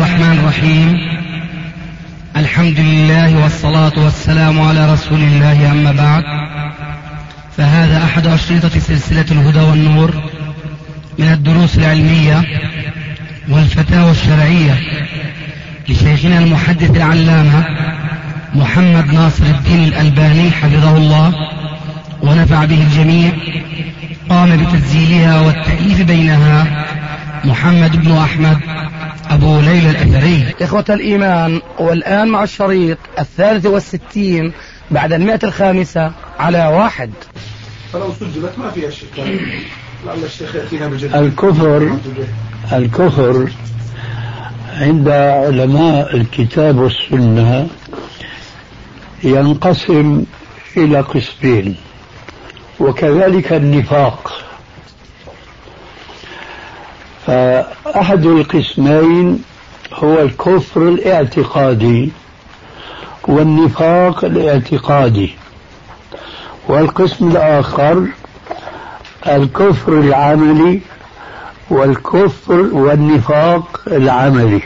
الرحمن الرحيم. الحمد لله والصلاة والسلام على رسول الله، أما بعد، فهذا أحد أشرطة سلسلة الهدى والنور من الدروس العلمية والفتاوى الشرعية لشيخنا المحدث العلامة محمد ناصر الدين الألباني حفظه الله ونفع به الجميع. قام بتسجيلها والتأليف بينها محمد بن أحمد أبو ليلى الأثري. إخوة الإيمان، والآن مع الشريط 63 بعد 105 على 1. فلو سجلت ما فيها شك. لعل الشيخ يأتينا بجد. الكفر عند علماء الكتاب والسنة ينقسم إلى قسمين، وكذلك النفاق. فأحد القسمين هو الكفر الاعتقادي والنفاق الاعتقادي، والقسم الآخر الكفر العملي والنفاق العملي.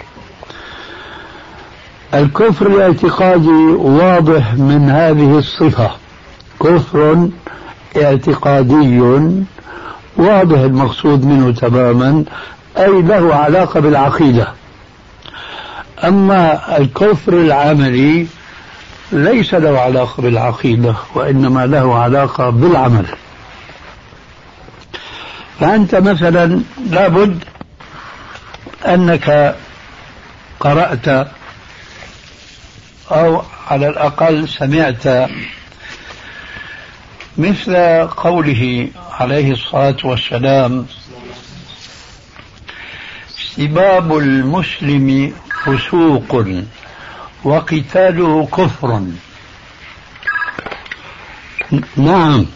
الكفر الاعتقادي واضح من هذه الصفة، كفر اعتقادي واضح المقصود منه تماما، أي له علاقة بالعقيدة. أما الكفر العملي ليس له علاقة بالعقيدة، وإنما له علاقة بالعمل. فأنت مثلا لابد أنك قرأت أو على الأقل سمعت مثل قوله عليه الصلاة والسلام: سباب المسلم فسوق وقتاله كفر. نعم،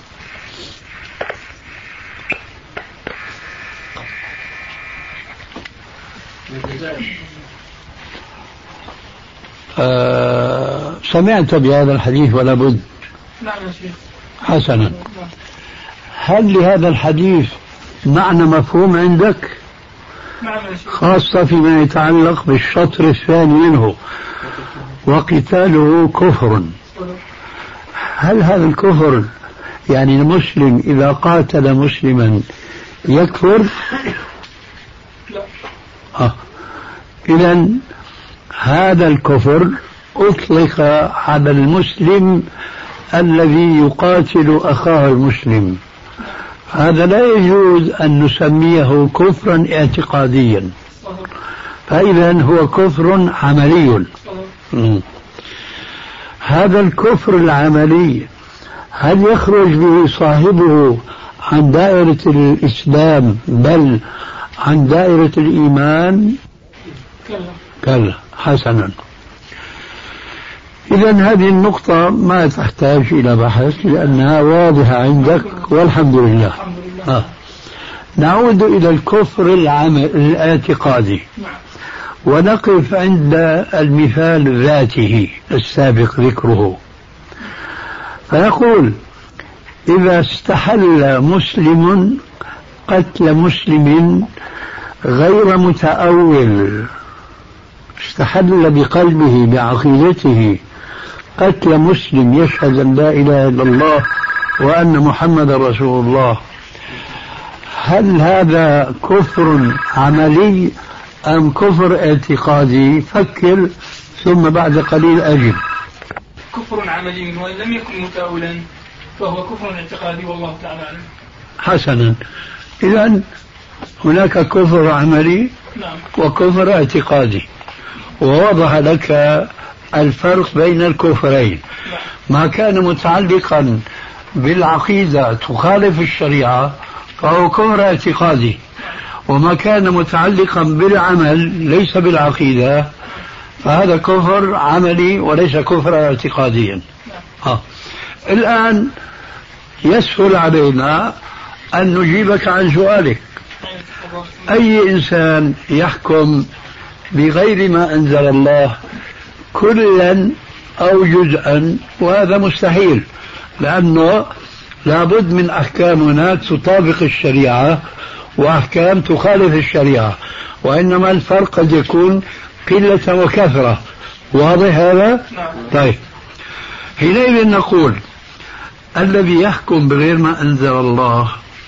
سمعت بهذا الحديث ولا بد؟ نعم يا شيخ. حسنا، هل لهذا الحديث معنى مفهوم عندك؟ نعم يا شيخ. خاصة فيما يتعلق بالشطر الثاني منه، وقتاله كفر. هل هذا الكفر يعني المسلم إذا قاتل مسلما يكفر؟ لا. إذن هذا الكفر أطلق على المسلم الذي يقاتل أخاه المسلم. هذا لا يجوز أن نسميه كفرا اعتقاديا، فإذا هو كفر عملي. هذا الكفر العملي هل يخرج به صاحبه عن دائرة الإسلام بل عن دائرة الإيمان؟ كلا. حسنا، إذن هذه النقطة ما تحتاج إلى بحث لأنها واضحة عندك والحمد لله. نعود إلى الكفر الاعتقادي ونقف عند المثال ذاته السابق ذكره. فيقول: إذا استحل مسلم قتل مسلم غير متأول، استحل بقلبه بعقيدته قتل مسلم يشهد أن لا إله إلا الله وأن محمد رسول الله، هل هذا كفر عملي أم كفر اعتقادي؟ فكر ثم بعد قليل أجب. كفر عملي، وإن لم يكن متأولا فهو كفر اعتقادي، والله تعالى أعلم. حسنا، إذن هناك كفر عملي وكفر اعتقادي، ووضح لك الفرق بين الكفرين. ما كان متعلقا بالعقيدة تخالف الشريعة فهو كفر اعتقادي، وما كان متعلقا بالعمل ليس بالعقيدة فهذا كفر عملي وليس كفر اعتقاديا. الآن يسهل علينا أن نجيبك عن سؤالك: أي إنسان يحكم بغير ما أنزل الله كلا أو جزءا؟ وهذا مستحيل، لأنه لابد من أحكام هناك تطابق الشريعة وأحكام تخالف الشريعة، وإنما الفرق قد يكون قلة وكثرة. واضح هذا؟ طيب، حينئذ نقول الذي يحكم بغير ما أنزل الله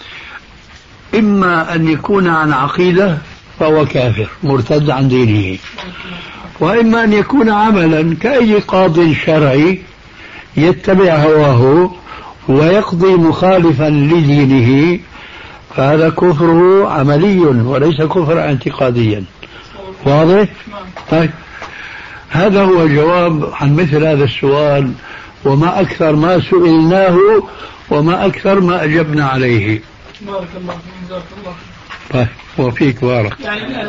إما أن يكون عن عقيدة فهو كافر مرتد عن دينه، وإما أن يكون عملا كأي قاض شرعي يتبع هواه ويقضي مخالفا لدينه، فهذا كفره عملي وليس كفرا اعتقاديا. واضح؟ طيب، هذا هو الجواب عن مثل هذا السؤال، وما أكثر ما سئلناه وما أكثر ما أجبنا عليه. بارك الله فيك، جزاك الله. طيب، وفيك بارك. يعني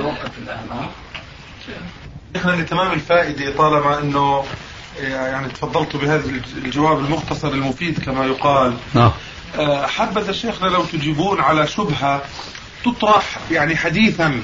لتمام الفائدة، طالما أنه يعني تفضلت بهذا الجواب المختصر المفيد كما يقال، حبذا شيخنا لو تجيبون على شبهة تطرح يعني حديثا،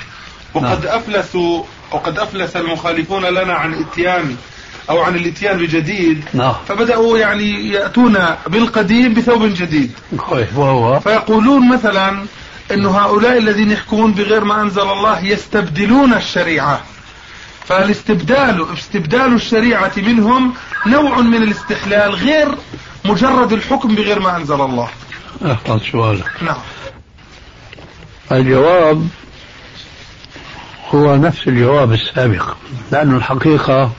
وقد أفلس المخالفون لنا عن الاتيان أو عن الاتيان بجديد، فبدأوا يعني يأتون بالقديم بثوب جديد، فيقولون مثلا أن هؤلاء الذين يحكمون بغير ما أنزل الله يستبدلون الشريعة، فالاستبدال الشريعة منهم نوع من الاستحلال غير مجرد الحكم بغير ما أنزل الله. أحفظ سؤالك. نعم. الجواب هو نفس الجواب السابق، لأن الحقيقة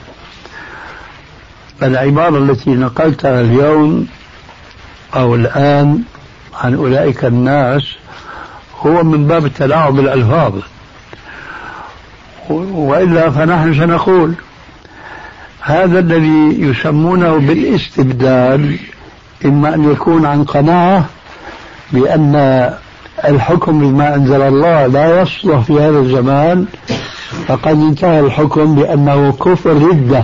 العبارة التي نقلتها اليوم أو الآن عن أولئك الناس هو من باب التلاعب بالألفاظ، وإلا فنحن سنقول هذا الذي يسمونه بالاستبدال إما أن يكون عن قناعة بأن الحكم بما أنزل الله لا يصلح في هذا الزمان، فقد انتهى الحكم بأنه كفر ردة،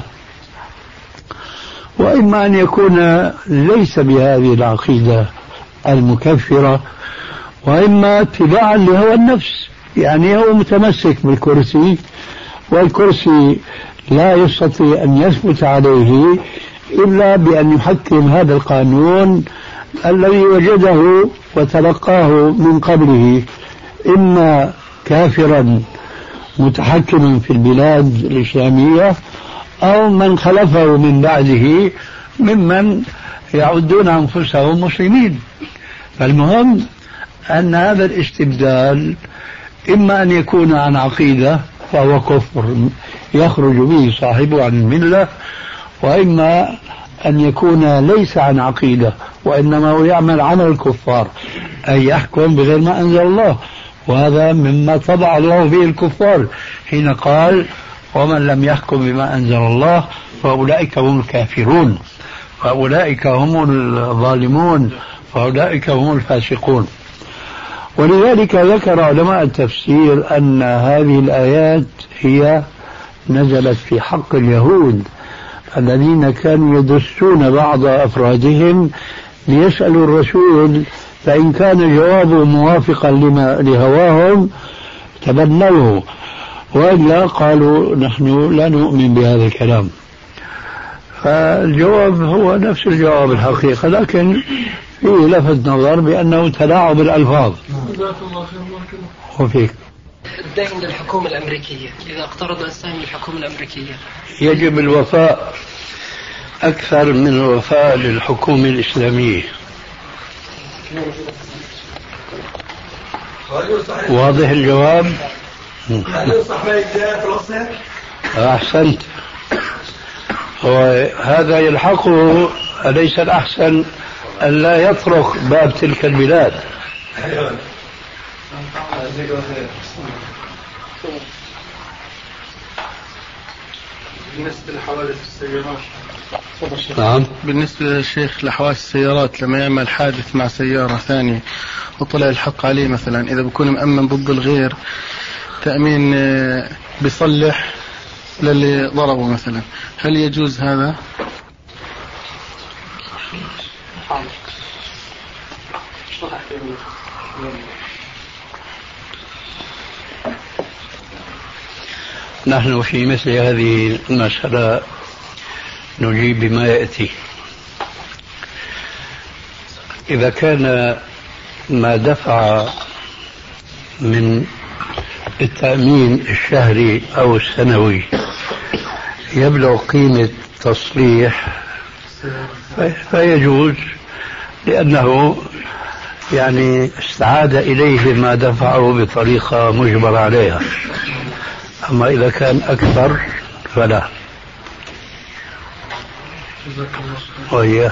وإما أن يكون ليس بهذه العقيدة المكفرة، وإما اتباعا لهوى النفس، يعني هو متمسك بالكرسي والكرسي لا يستطيع أن يثبت عليه إلا بأن يحكم هذا القانون الذي وجده وتلقاه من قبله، إما كافرا متحكما في البلاد الإسلامية أو من خلفه من بعده ممن يعدون أنفسهم مسلمين. فالمهم أن هذا الاستبدال إما أن يكون عن عقيدة فهو كفر يخرج به صاحبه عن الملة، وإما أن يكون ليس عن عقيدة وإنما هو يعمل عمل الكفار، أي يحكم بغير ما أنزل الله، وهذا مما طبع الله به الكفار حين قال ومن لم يحكم بما أنزل الله فأولئك هم الكافرون، فأولئك هم الظالمون، فأولئك هم الفاسقون. ولذلك ذكر علماء التفسير أن هذه الآيات هي نزلت في حق اليهود الذين كانوا يدسون بعض أفرادهم ليسألوا الرسول، فإن كان جوابه موافقا لهواهم تبنوه، وإلا قالوا نحن لا نؤمن بهذا الكلام. فالجواب هو نفس الجواب الحقيقة، لكن فيه لفت نظر بأنه تلاعب الألفاظ. وفيك الدين للحكومة الأمريكية، إذا اقترض السهم للحكومة الأمريكية يجب الوفاء أكثر من الوفاء للحكومة الإسلامية. واضح الجواب؟ أحسنت. وهذا يلحقه أليس الأحسن أن لا يطرق باب تلك البلاد؟ بالنسبة لحوادث السيارات، نعم، بالنسبة للشيخ لحوادث السيارات لما يعمل حادث مع سيارة ثانية وطلع الحق عليه مثلا، إذا بكون مأمن ضد الغير تأمين بيصلح للي ضربه مثلا، هل يجوز هذا؟ نحن في مثل هذه المسألة نجيب بما يأتي. إذا كان ما دفع من التأمين الشهري أو السنوي يبلغ قيمة تصليح فيجوز، لأنه يعني استعاد إليه ما دفعه بطريقة مجبر عليها. أما إذا كان أكثر فلا. وإياك.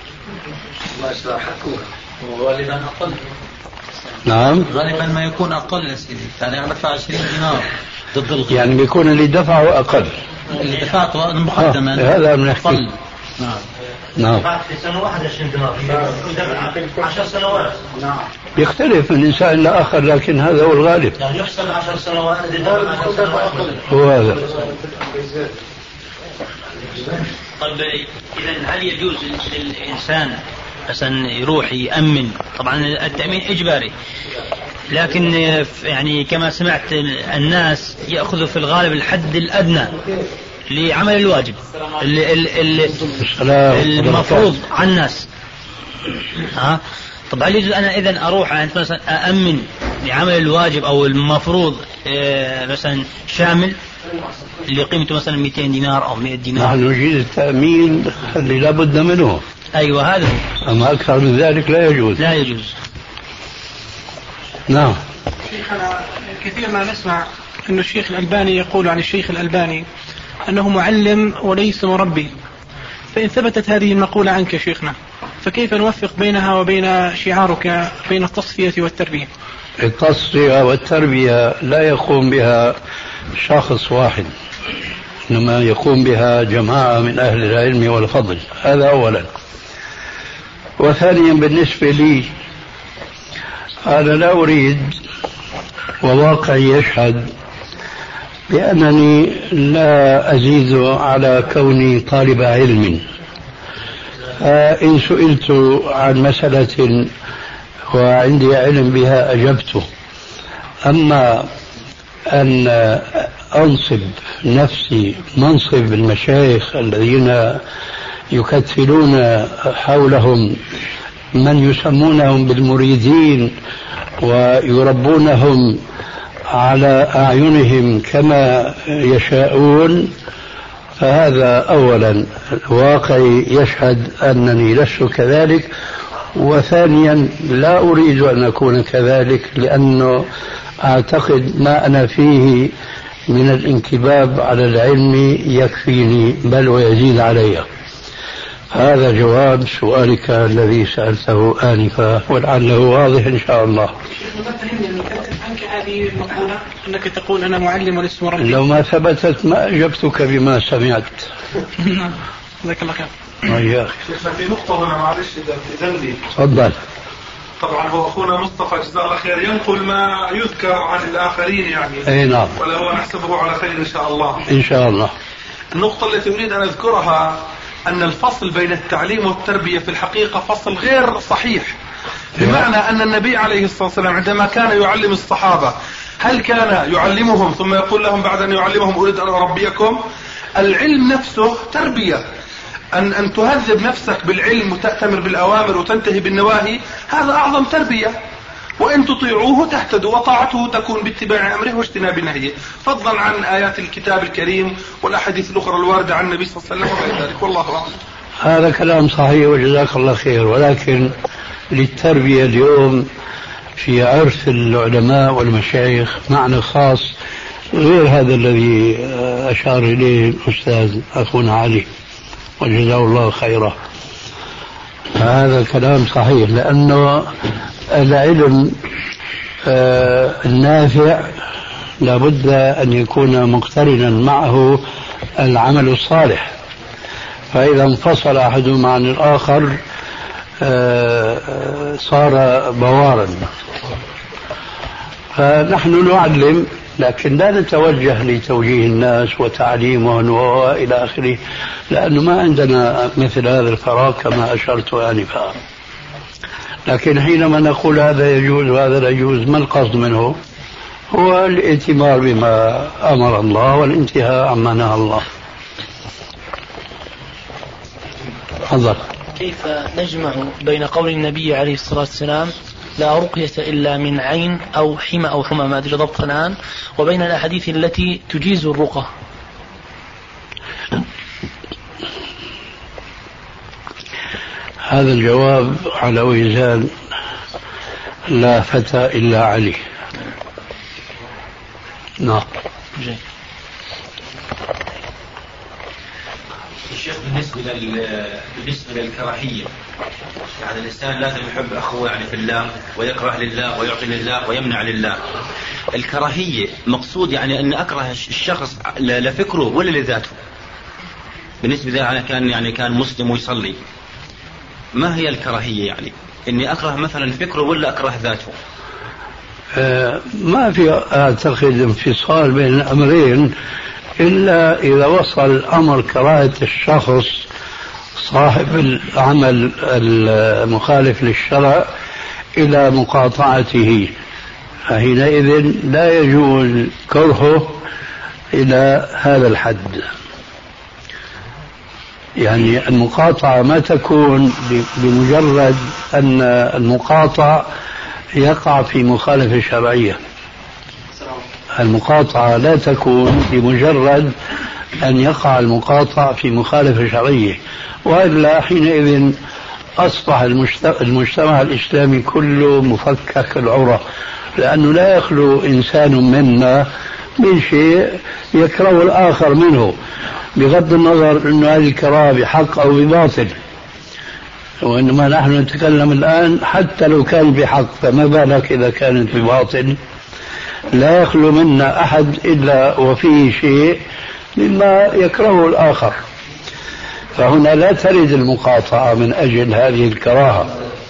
غالبا أقل. نعم. غالبا ما يكون أقل يا سيدي، يعني أنا بدفع 20 دينار ضد الغرب. يعني بيكون اللي دفعه أقل. اللي دفعته مقدما هذا بنحكي. نعم. نعم. بعد في سنة واحدة 20 دينار 10 سنوات. نعم. يختلف من إنسان إلى آخر، لكن هذا هو الغالب. يعني يحسب 10 سنوات هو هذا. طيب إذا هل يجوز للإنسان مثلا يروح يأمن؟ طبعا التأمين إجباري، لكن يعني كما سمعت الناس يأخذوا في الغالب الحد الأدنى لعمل الواجب المفروض عن الناس. طب هل يجوز أنا إذن أروح مثلا أأمن لعمل الواجب أو المفروض مثلا شامل اللي قيمته مثلا 200 دينار أو 100 دينار؟ نحن نجيز التأمين اللي لا بد منه. أيوة هذا. أما أكثر من ذلك لا يجوز. لا يجوز. نعم. شيخنا كثير ما نسمع أن الشيخ الألباني يقول عن الشيخ الألباني أنه معلم وليس مربي، فإن ثبتت هذه المقولة عنك شيخنا فكيف نوفق بينها وبين شعارك بين التصفية والتربية؟ التصفية والتربية لا يقوم بها شخص واحد، إنما يقوم بها جماعة من أهل العلم والفضل. هذا أولا. وثانيا بالنسبة لي أنا لا أريد، وواقعي يشهد بأنني لا أزيد على كوني طالب علم. إن سئلت عن مسألة وعندي علم بها أجبته. أما أن أنصب نفسي منصب المشايخ الذين يكتلون حولهم من يسمونهم بالمريدين ويربونهم على أعينهم كما يشاءون، فهذا أولا واقعي يشهد أنني لست كذلك. وثانيا لا أريد أن أكون كذلك، لأنه أعتقد ما أنا فيه من الانكباب على العلم يكفيني بل ويزيد علي. هذا جواب سؤالك الذي سألته آنفا، ولعله واضح إن شاء الله. عنك هذه المقولة أنك تقول أنا معلم ولست مربي، لو ما ثبتت ما أجبتك بما سمعت. جزاك الله خير. وياك. في نقطة هنا معلش إذا لي. تفضل. طبعا هو أخونا مصطفى جزاه الله خير ينقل ما يذكر عن الآخرين يعني. أي نعم. ولا هو نحسبه على خير إن شاء الله. إن شاء الله. النقطة التي أريد أن أذكرها أن الفصل بين التعليم والتربية في الحقيقة فصل غير صحيح، بمعنى أن النبي عليه الصلاة والسلام عندما كان يعلم الصحابة هل كان يعلمهم ثم يقول لهم بعد أن يعلمهم أريد أن أربيكم؟ العلم نفسه تربية، أن تهذب نفسك بالعلم وتأتمر بالأوامر وتنتهي بالنواهي، هذا أعظم تربية. وإن تطيعوه تهتدوا، وطاعته تكون باتباع أمره واجتناب نهيه، فضلا عن آيات الكتاب الكريم والأحاديث الأخرى الواردة عن النبي صلى الله عليه وسلم وغير ذلك. والله أعلم. هذا كلام صحيح وجزاك الله خير، ولكن للتربية اليوم في عرف العلماء والمشايخ معنى خاص غير هذا الذي أشار إليه الأستاذ أخونا علي وجزاه الله خيرا. هذا كلام صحيح، لأنه العلم النافع لابد أن يكون مقترنا معه العمل الصالح، فإذا انفصل أحدهما عن الآخر صار بوارا. فنحن نعلم لكن لا نتوجه لتوجيه الناس وتعليمهم وإلى آخره، لأنه ما عندنا مثل هذا الفراغ كما أشرت آنفا. لكن حينما نقول هذا يجوز وهذا لا يجوز، ما القصد منه؟ هو الائتمار بما أمر الله والانتهاء عما نهى الله. تفضل. كيف نجمع بين قول النبي عليه الصلاة والسلام لا رقية إلا من عين أو حمى أو حمى ما أدري ضبط الآن، وبين الأحاديث التي تجيز الرقى؟ هذا الجواب على وزان لا فتى إلا علي. نعم. الشيخ بالنسبة للكراهية، يعني الإنسان لازم يحب أخوه يعني في الله، ويكره لله، ويعطي لله، ويمنع لله. الكراهية مقصود يعني أن أكره الشخص لفكره ولا لذاته؟ بالنسبة إذا كان مسلم ويصلي، ما هي الكراهية؟ يعني إني أكره مثلا فكره ولا أكره ذاته؟ ما في أعتقد انفصال بين الأمرين إلا إذا وصل الأمر كراهة الشخص صاحب العمل المخالف للشرع إلى مقاطعته، فحينئذ لا يجوز كرهه إلى هذا الحد. يعني المقاطعة ما تكون بمجرد أن المقاطع يقع في مخالفة شرعية. المقاطعة لا تكون بمجرد أن يقع المقاطع في مخالفة شرعية، وإلا حينئذ أصبح المجتمع الإسلامي كله مفكك العرى، لأنه لا يخلو إنسان منا من شيء يكره الآخر منه، بغض النظر أن هذه الكراهة بحق أو بباطل. وإنما نحن نتكلم الآن حتى لو كان بحق، فما بالك إذا كانت بباطل. لا يخلو منا أحد إلا وفيه شيء مما يكرهه الآخر، فهنا لا ترد المقاطعة من أجل هذه الكراهة.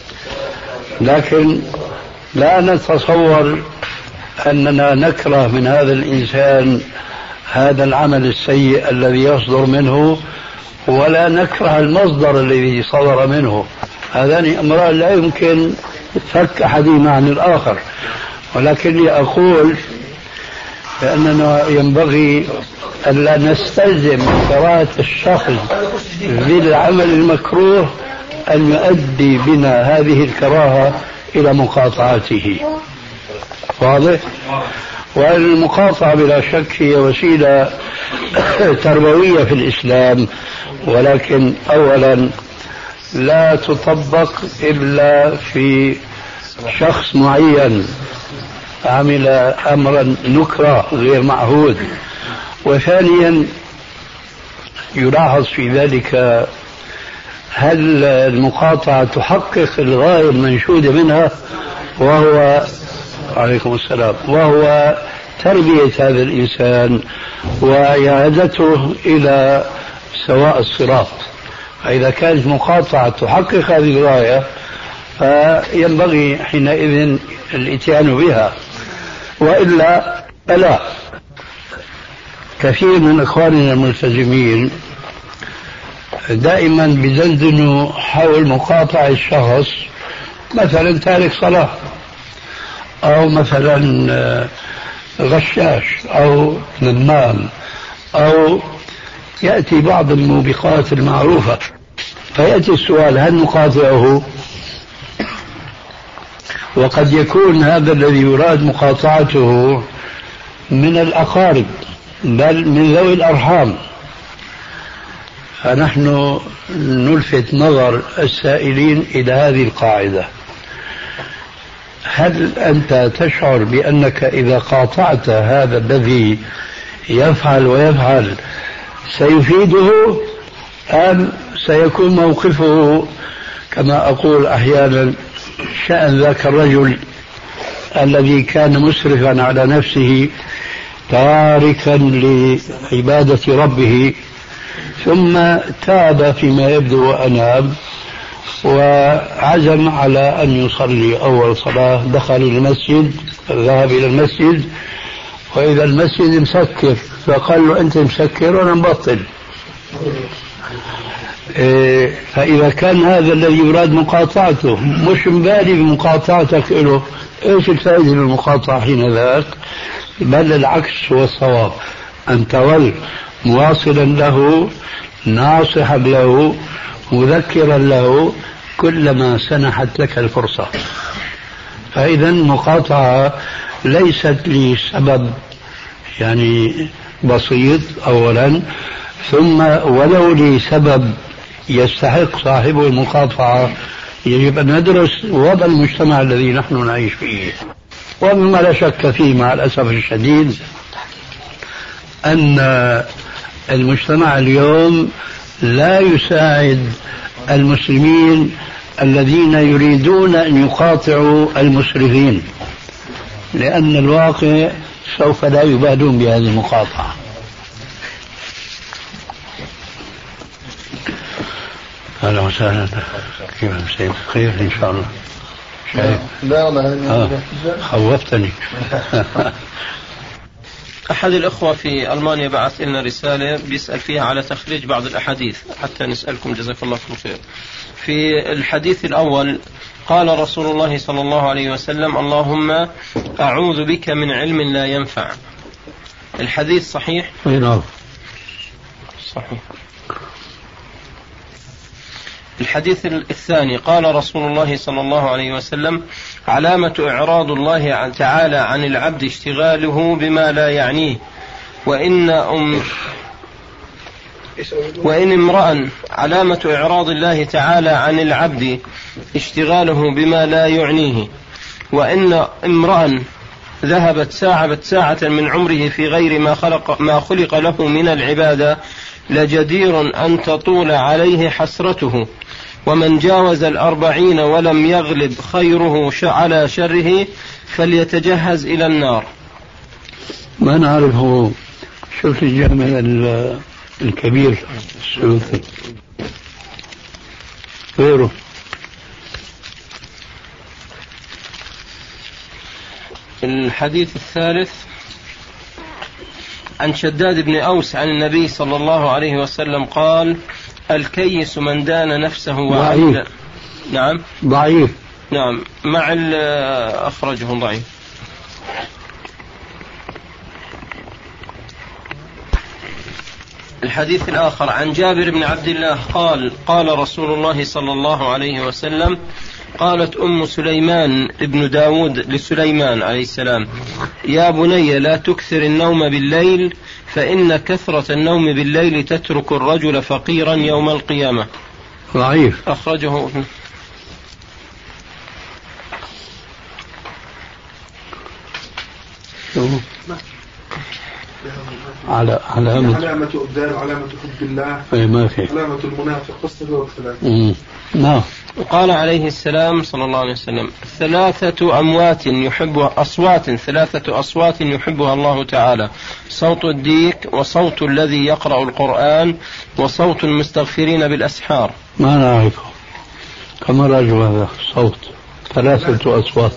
لكن لا نتصور أننا نكره من هذا الإنسان هذا العمل السيء الذي يصدر منه، ولا نكره المصدر الذي صدر منه. هذان أمران لا يمكن فك أحدهما عن الآخر. ولكني أقول بأننا ينبغي ألا نستلزم كراهة الشخص بالعمل المكروه أن يؤدي بنا هذه الكراهة إلى مقاطعته. واضح؟ والمقاطعة بلا شك هي وسيلة تربوية في الإسلام، ولكن أولا لا تطبق إلا في شخص معين عمل أمرا نكرة غير معهود. وثانيا يلاحظ في ذلك هل المقاطعة تحقق الغاية المنشودة منها، وهو عليكم السلام، وهو تربية هذا الإنسان وإعادته إلى سواء الصراط. فإذا كانت مقاطعة تحقق هذه الغاية فينبغي حينئذ الاتيان بها، وإلا فلا. كثير من إخواننا الملتزمين دائما بيدندنوا حول مقاطعة الشخص، مثلا تارك صلاة، أو مثلا غشاش، أو نمام، أو يأتي بعض الموبقات المعروفة، فيأتي السؤال هل نقاطعه؟ وقد يكون هذا الذي يراد مقاطعته من الأقارب بل من ذوي الأرحام. فنحن نلفت نظر السائلين إلى هذه القاعدة: هل أنت تشعر بأنك إذا قاطعت هذا الذي يفعل ويفعل سيفيده، أم سيكون موقفه كما أقول أحيانا شأن ذاك الرجل الذي كان مسرفا على نفسه تاركا لعبادة ربه، ثم تاب فيما يبدو وأناب وعزم على أن يصلي أول صلاة، دخل المسجد، ذهب إلى المسجد، وإذا المسجد مسكر، فقال له أنت مسكر وأنا مبطل. فإذا كان هذا الذي يراد مقاطعته مش مبالي بمقاطعتك له، إيش الفائدة من المقاطعة حين ذاك؟ بل العكس هو الصواب، أن تظل مواصلا له، ناصحا له، مذكرا له كلما سنحت لك الفرصة. فإذا المقاطعة ليست لسبب يعني بسيط أولا، ثم ولو لسبب يستحق صاحبه المقاطعة يجب أن ندرس وضع المجتمع الذي نحن نعيش فيه. ومما لا شك فيه مع الأسف الشديد أن المجتمع اليوم لا يساعد المسلمين الذين يريدون أن يقاطعوا المسرفين، لأن الواقع سوف لا يبالون بهذه المقاطعة. أهلا وسهلا، كيف مساء خير إن شاء الله. خوفتني. أحد الأخوة في ألمانيا بعث لنا رسالة بيسأل فيها على تخريج بعض الأحاديث حتى نسألكم جزاك الله خير. في الحديث الأول قال رسول الله صلى الله عليه وسلم: اللهم أعوذ بك من علم لا ينفع. الحديث صحيح؟ نعم صحيح. الحديث الثاني قال رسول الله صلى الله عليه وسلم: علامة إعراض الله تعالى عن العبد اشتغاله بما لا يعنيه، وإن امرأ علامة إعراض الله تعالى عن العبد اشتغاله بما لا يعنيه، وإن امرأ ذهبت ساعة من عمره في غير ما خلق له من العبادة لجدير أن تطول عليه حسرته، ومن جاوز 40 ولم يغلب خيره على شره فليتجهز إلى النار. ما نعرفه. شوف الجامع الكبير السيوطي غيره. الحديث الثالث عن شداد بن أوس عن النبي صلى الله عليه وسلم قال: الكيس من دان نفسه وعمل. نعم ضعيف. نعم مع أخرجه ضعيف. الحديث الآخر عن جابر بن عبد الله قال: قال رسول الله صلى الله عليه وسلم: قالت أم سليمان ابن داود لسليمان عليه السلام: يا بني لا تكثر النوم بالليل، فإن كثرة النوم بالليل تترك الرجل فقيرا يوم القيامة. ضعيف. أخرجه علامة أبدان وعلامة حب الله. ما في علامة المنافق قصة والخلاف. نعم. وقال عليه السلام صلى الله عليه وسلم: ثلاثة أصوات يحبها الله تعالى: صوت الديك، وصوت الذي يقرأ القرآن، وصوت المستغفرين بالأسحار. ما نعرفه. كما رجل هذا صوت 3 أصوات.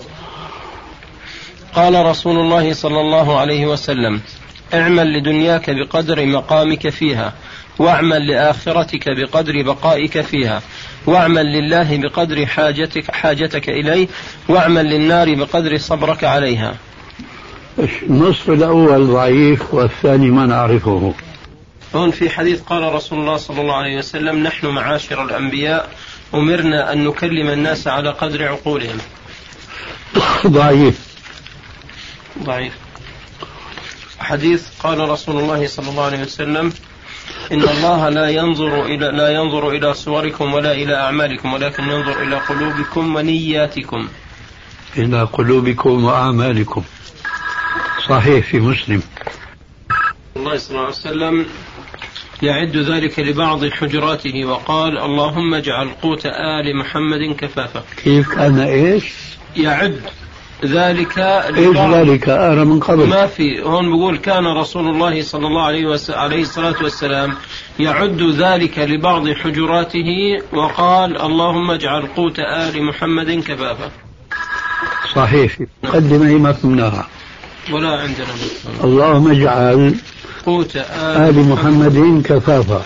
قال رسول الله صلى الله عليه وسلم: اعمل لدنياك بقدر مقامك فيها، واعمل لآخرتك بقدر بقائك فيها، واعمل لله بقدر حاجتك إليه، واعمل للنار بقدر صبرك عليها. النصف الأول ضعيف والثاني ما نعرفه. هون في حديث قال رسول الله صلى الله عليه وسلم: نحن معاشر الأنبياء أمرنا أن نكلم الناس على قدر عقولهم. ضعيف. حديث قال رسول الله صلى الله عليه وسلم: إن الله لا ينظر إلى صوركم ولا إلى أعمالكم، ولكن ينظر إلى قلوبكم ونياتكم. إلى قلوبكم وأعمالكم. صحيح في مسلم. الله صلى الله عليه وسلم يعد ذلك لبعض حجراته وقال: اللهم اجعل قوت آل محمد كفافا. كيف كان إيش؟ يعد ذلك ذلك أنا من قبل ما في. هون بيقول: كان رسول الله صلى الله عليه الصلاة والسلام يعد ذلك لبعض حجراته وقال: اللهم اجعل قوت آل محمد كفافا. صحيح. مقدمة ما فهمناها ولا عندنا. اللهم اجعل قوت آل محمد كفافا.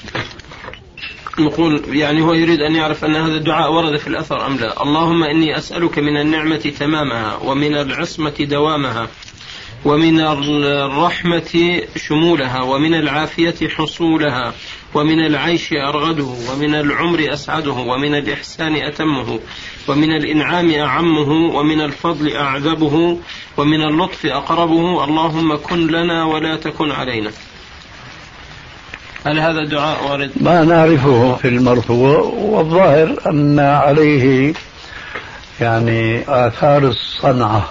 نقول يعني هو يريد أن يعرف أن هذا الدعاء ورد في الأثر أم لا. اللهم إني أسألك من النعمة تمامها، ومن العصمة دوامها، ومن الرحمة شمولها، ومن العافية حصولها، ومن العيش أرغده، ومن العمر أسعده، ومن الإحسان أتمه، ومن الإنعام أعمه، ومن الفضل أعذبه، ومن اللطف أقربه. اللهم كن لنا ولا تكن علينا. هل هذا دعاء وارد؟ ما نعرفه في المرفوع، والظاهر أن عليه يعني آثار الصنعة.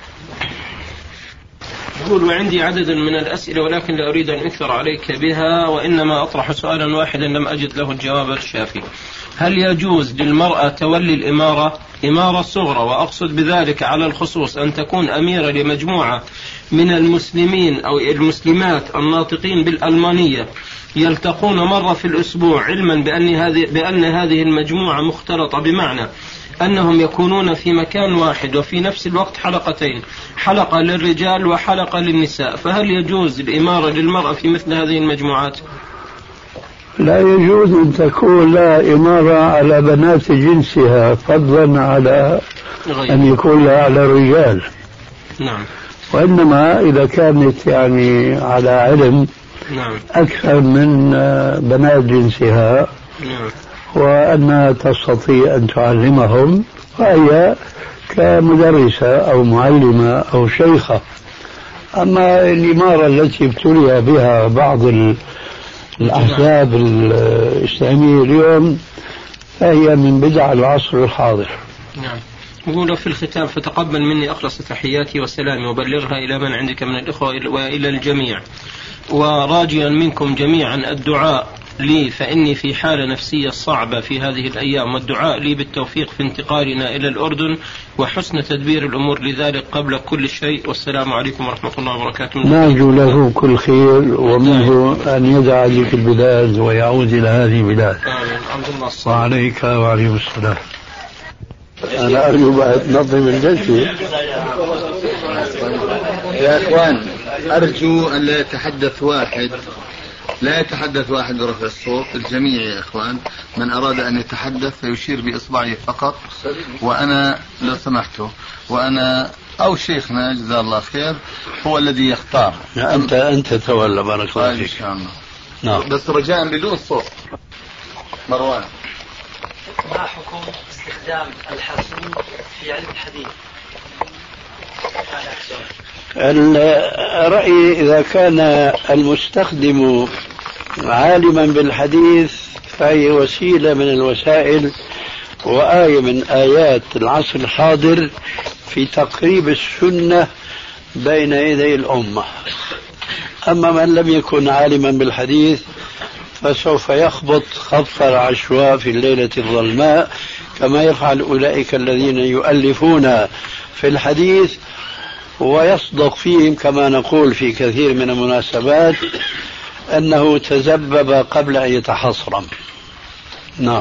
يقول: وعندي عدد من الأسئلة ولكن لا أريد أن أكثر عليك بها، وإنما أطرح سؤالا واحدا لم أجد له الجواب الشافي. هل يجوز للمرأة تولي الإمارة إمارة صغرى، وأقصد بذلك على الخصوص أن تكون أميرة لمجموعة من المسلمين أو المسلمات الناطقين بالألمانية يلتقون مرة في الأسبوع، علما بأن هذه المجموعة مختلطة، بمعنى أنهم يكونون في مكان واحد وفي نفس الوقت حلقتين، حلقة للرجال وحلقة للنساء، فهل يجوز الإمارة للمرأة في مثل هذه المجموعات؟ لا يجوز أن تكون لا إمارة على بنات جنسها، فضلا على أن يكون لا على الرجال. نعم. وإنما إذا كانت يعني على علم نعم. أكثر من بنات جنسها، نعم. وأنها تستطيع أن تعلمهم، فهي كمدرسة أو معلمة أو شيخة. أما الإمارة التي ابتلي بها بعض الأحزاب الإسلامية اليوم فهي من بدع العصر الحاضر. نعم. يقول في الختام: فتقبل مني أخلص تحياتي وسلامي وبلغها إلى من عندك من الإخوة وإلى الجميع، وراجيا منكم جميعا الدعاء لي، فإني في حالة نفسية صعبة في هذه الأيام، والدعاء لي بالتوفيق في انتقالنا إلى الأردن وحسن تدبير الأمور لذلك قبل كل شيء، والسلام عليكم ورحمة الله وبركاته. نرجو له كل خير، ومنه أن يدعى لي في البلاد ويعود إلى هذه البلاد. آمين. وعليك وعليكم السلام. أنا أرجو بعد نظم الجلسة. يا إخوان، أرجو أن لا يتحدث واحد برفع الصوت. الجميع يا إخوان، من أراد أن يتحدث فيشير بإصبعه فقط، وأنا لو سمحته وأنا أو شيخنا جزاه الله خير هو الذي يختار. أنت تولى، بارك الله فيك. إن شاء الله. نعم. بس رجاء بدون صوت. مروان: ما حكم استخدام الحاسوب في علم الحديث؟ الرأي إذا كان المستخدم عالما بالحديث فهي وسيلة من الوسائل وآية من آيات العصر الحاضر في تقريب السنة بين يدي الأمة. أما من لم يكن عالما بالحديث فسوف يخبط خبط العشواء في الليلة الظلماء، كما يفعل أولئك الذين يؤلفون في الحديث ويصدق فيهم كما نقول في كثير من المناسبات أنه تزبب قبل أن يتحصرم. نعم.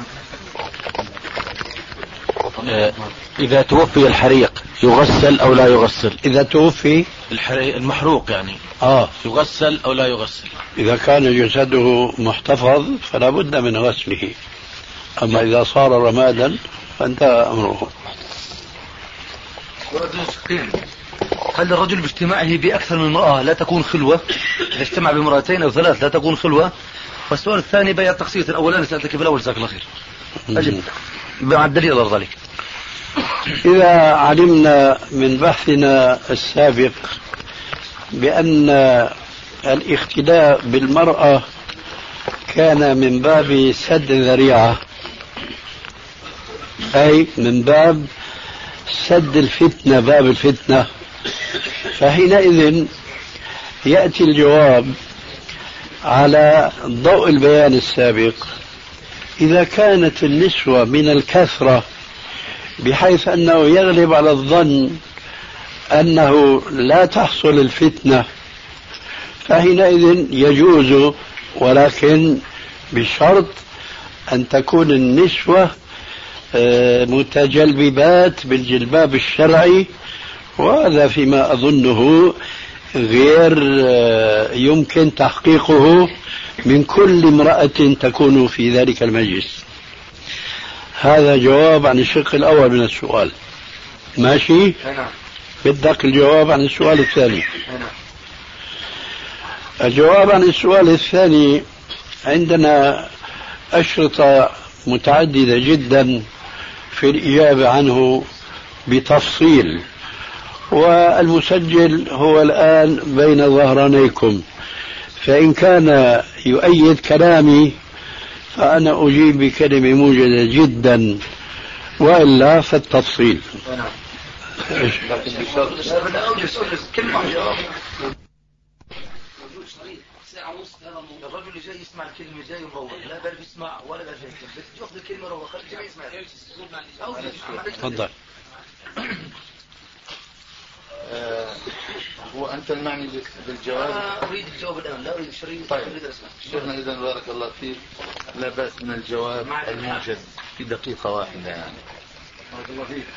إذا توفي الحريق يغسل أو لا يغسل؟ إذا توفي المحروق يعني يغسل أو لا يغسل؟ إذا كان جسده محتفظ فلا بد من غسله، أما إذا صار رمادا فانتهى أمره. هل الرجل باجتماعه بأكثر من امرأة لا تكون خلوة؟ إذا اجتمع بامرأتين أو ثلاث لا تكون خلوة؟ والسؤال الثاني بيان التخصيص. الأولاني سألتك بالأول، جزاك الله خير. أجل مع الدليل على ذلك. إذا علمنا من بحثنا السابق بأن الاختلاء بالمرأة كان من باب سد الذريعة، أي من باب سد الفتنة، باب الفتنة، فحينئذ يأتي الجواب على ضوء البيان السابق. إذا كانت النسوة من الكثرة بحيث أنه يغلب على الظن أنه لا تحصل الفتنة فحينئذ يجوز، ولكن بشرط أن تكون النسوة متجلببات بالجلباب الشرعي، وهذا فيما أظنه غير يمكن تحقيقه من كل امرأة تكون في ذلك المجلس. هذا جواب عن الشق الأول من السؤال. ماشي؟ بدك الجواب عن السؤال الثاني. الجواب عن السؤال الثاني، عندنا أشرطة متعددة جدا في الإجابة عنه بتفصيل، والمسجل هو الآن بين ظهرانيكم، فإن كان يؤيد كلامي فأنا أجيب بكلمة موجزة جدا، وإلا فالتفصيل. لكن الرجل اللي جاي يسمع الكلمة جاي يروح، لا بل بيسمع ولا بل ياخذ الكلمة روح، خلي جاي يسمع. تفضل. هو أنت المعني بالجواب؟ أريد الجواب الآن، لا أريد الشريط. طيب شيخنا إذا بارك الله فيك، لا بأس من الجواب الموجز في دقيقة واحدة يعني. بارك الله فيك.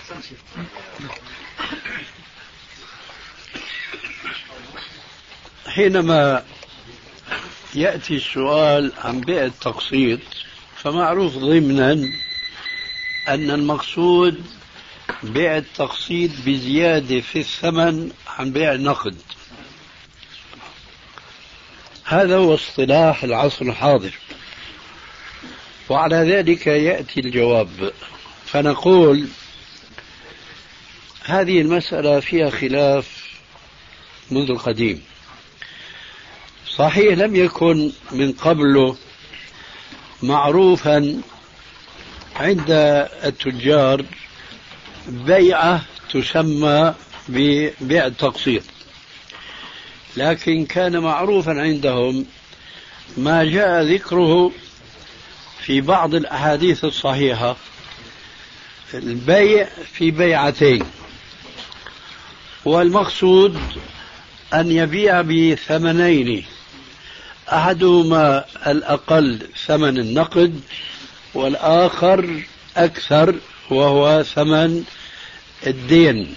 حينما يأتي السؤال عن بيع التقسيط فمعروف ضمنا أن المقصود بيع التقسيط بزيادة في الثمن عن بيع النقد. هذا هو اصطلاح العصر الحاضر، وعلى ذلك يأتي الجواب. فنقول هذه المسألة فيها خلاف منذ القديم. صحيح لم يكن من قبله معروفا عند التجار بيعة تسمى ببيع التقسيط، لكن كان معروفا عندهم ما جاء ذكره في بعض الأحاديث الصحيحة، البيع في بيعتين، والمقصود أن يبيع بثمنين، أحدهما الأقل ثمن النقد والآخر أكثر وهو ثمن الدين.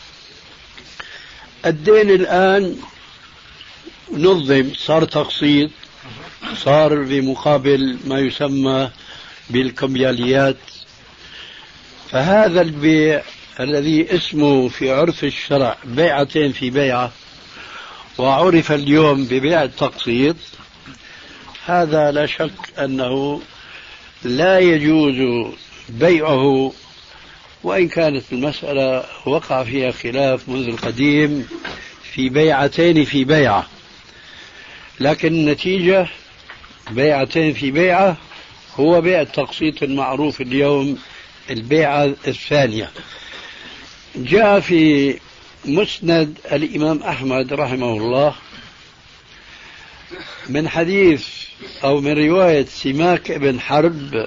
الدين الآن نظم، صار تقسيط، صار بمقابل ما يسمى بالكمبياليات. فهذا البيع الذي اسمه في عرف الشرع بيعتين في بيعة، وعرف اليوم ببيع التقسيط، هذا لا شك أنه لا يجوز بيعه، وإن كانت المسألة وقع فيها خلاف منذ القديم في بيعتين في بيعة، لكن النتيجة بيعتين في بيعة هو بيع التقسيط المعروف اليوم، البيعة الثانية. جاء في مسند الإمام أحمد رحمه الله من حديث أو من رواية سماك بن حرب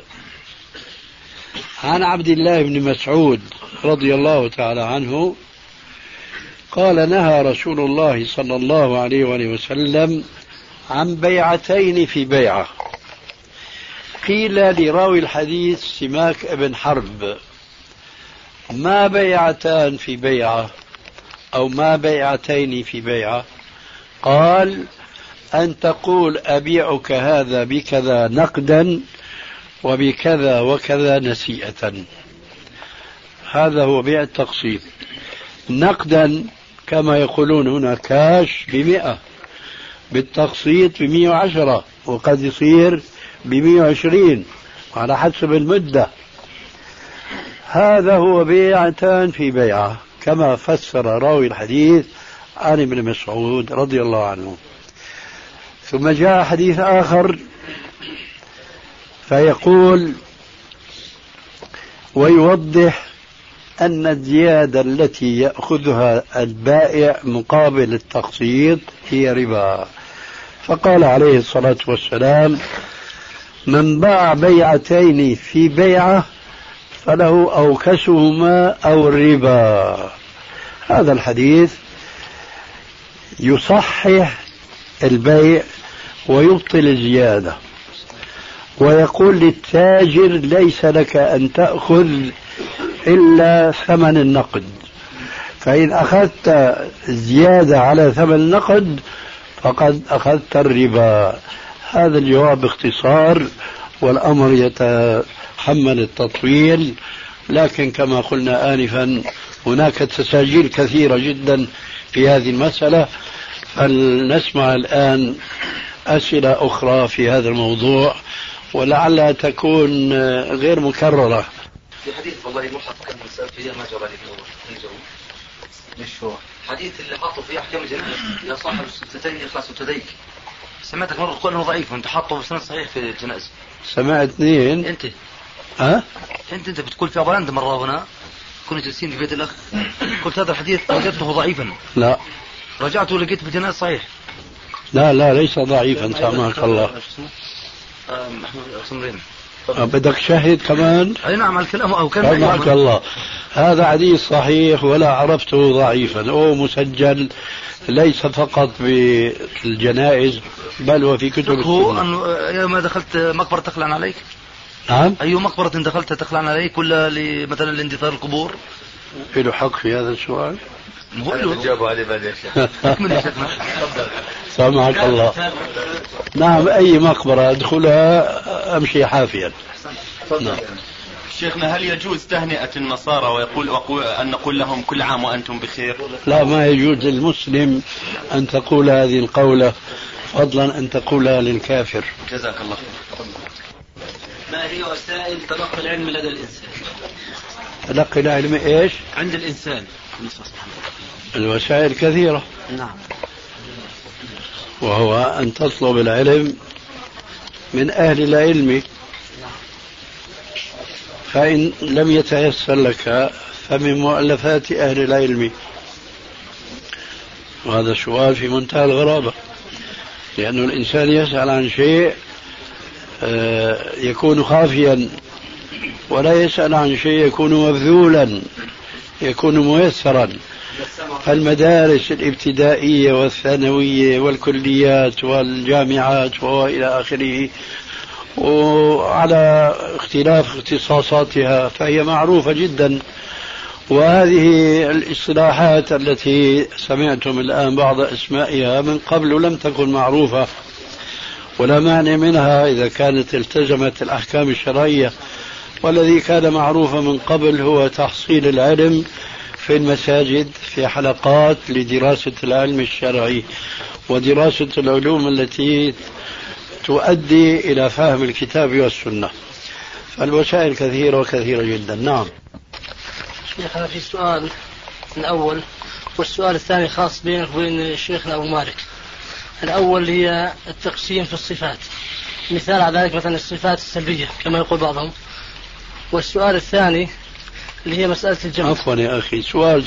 عن عبد الله بن مسعود رضي الله تعالى عنه قال: نهى رسول الله صلى الله عليه وآله وسلم عن بيعتين في بيعة. قيل لراوي الحديث سماك بن حرب: ما بيعتان في بيعة أو ما بيعتين في بيعة؟ قال: أن تقول أبيعك هذا بكذا نقدا وبكذا وكذا نسيئة. هذا هو بيع التقسيط. نقدا كما يقولون هنا كاش ب100، بالتقسيط ب110، وقد يصير ب120 على حسب المدة. هذا هو بيعتان في بيعة كما فسر راوي الحديث عن ابن مسعود رضي الله عنه. ثم جاء حديث آخر فيقول ويوضح أن الزيادة التي يأخذها البائع مقابل التقسيط هي ربا. فقال عليه الصلاة والسلام: من باع بيعتين في بيعة فله أوكسهما أو الربا. هذا الحديث يصحح البيع ويبطل الزيادة، ويقول للتاجر: ليس لك أن تأخذ إلا ثمن النقد، فإن أخذت زيادة على ثمن النقد فقد أخذت الربا. هذا الجواب باختصار، والأمر يتحمل التطويل، لكن كما قلنا آنفا هناك تساجيل كثيرة جدا في هذه المسألة، فلنسمع الآن أسئلة أخرى في هذا الموضوع ولعلها تكون غير مكررة. في حديث والله ملحق كان مسألة فيها ما جرى لي مش هو حديث اللي حطوا فيه أحكام الجنة: يا صاحب الستتين اخلص تديك. سمعتك مرة تقول انه ضعيف وانت حاطه في سند صحيح في الجنائز. سمعت اثنين. انت ها؟ انت بتقول في ابراند مرة هنا كنا جالسين في بيت الاخ قلت هذا الحديث وجدته ضعيفا. لا رجعت ولقيت بالجنائز صحيح. لا ليس ضعيفا سامحك الله. محمود سمرين. بدك شهد كمان؟ اي نعم الكلام او كان سامحك الله. هذا حديث صحيح ولا عرفته ضعيفا، هو مسجل ليس فقط بالجنائز بل وفي كتب السنة. انه ما دخلت مقبرة تخلعن عليك؟ نعم. اي مقبرة دخلت تخلعن عليك ولا مثلا لاندثار القبور؟ له حق في هذا السؤال؟ جاوبوا عليه بعد يا شيخ. سامحك الله. نعم أي مقبرة أدخلها أمشي حافيا. نعم. شيخنا هل يجوز تهنئة النصارى أن نقول لهم كل عام وأنتم بخير؟ لا ما يجوز للمسلم أن تقول هذه القولة فضلا أن تقولها للكافر. جزاك الله خير. ما هي وسائل تلقي العلم لدى الإنسان؟ تلقي العلم إيش؟ عند الإنسان. الوسائل كثيرة. نعم. وهو أن تطلب العلم من أهل العلم، فإن لم يتيسر لك فمن مؤلفات أهل العلم. وهذا سؤال في منتهى الغرابة، لأن الإنسان يسأل عن شيء يكون خافيا، ولا يسأل عن شيء يكون مبذولا يكون ميسرا. فالمدارس الابتدائية والثانوية والكليات والجامعات وإلى آخره وعلى اختلاف اختصاصاتها فهي معروفة جدا. وهذه الاصطلاحات التي سمعتم الآن بعض أسمائها من قبل لم تكن معروفة، ولا مانع منها إذا كانت التزمت الأحكام الشرعية. والذي كان معروفا من قبل هو تحصيل العلم في المساجد في حلقات لدراسة العلم الشرعي ودراسة العلوم التي تؤدي إلى فهم الكتاب والسنة. فالوسائل كثيرة وكثيرة جدا. نعم. شيخنا في سؤال الأول والسؤال الثاني خاص بينك وبين شيخنا أبو مالك. الأول هي التقسيم في الصفات، مثال على ذلك مثلا الصفات السلبية كما يقول بعضهم. والسؤال الثاني اللي هي مسألة الجمع. عفوا يا أخي سؤال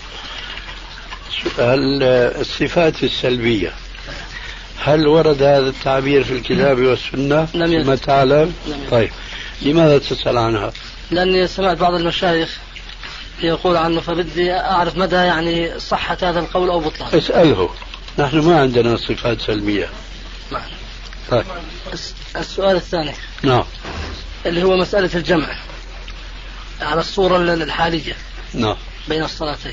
الصفات السلبية هل ورد هذا التعبير في الكتاب والسنة؟ لم ما تعلم؟ طيب لماذا تسأل عنها؟ لأني سمعت بعض المشايخ يقول عنه فبدي أعرف مدى يعني صحة هذا القول أو بطلان. اسأله، نحن ما عندنا صفات سلبية. نعم. طيب. السؤال الثاني. نعم. اللي هو مسألة الجمع على الصورة الحالية. نعم. بين الصلاتين.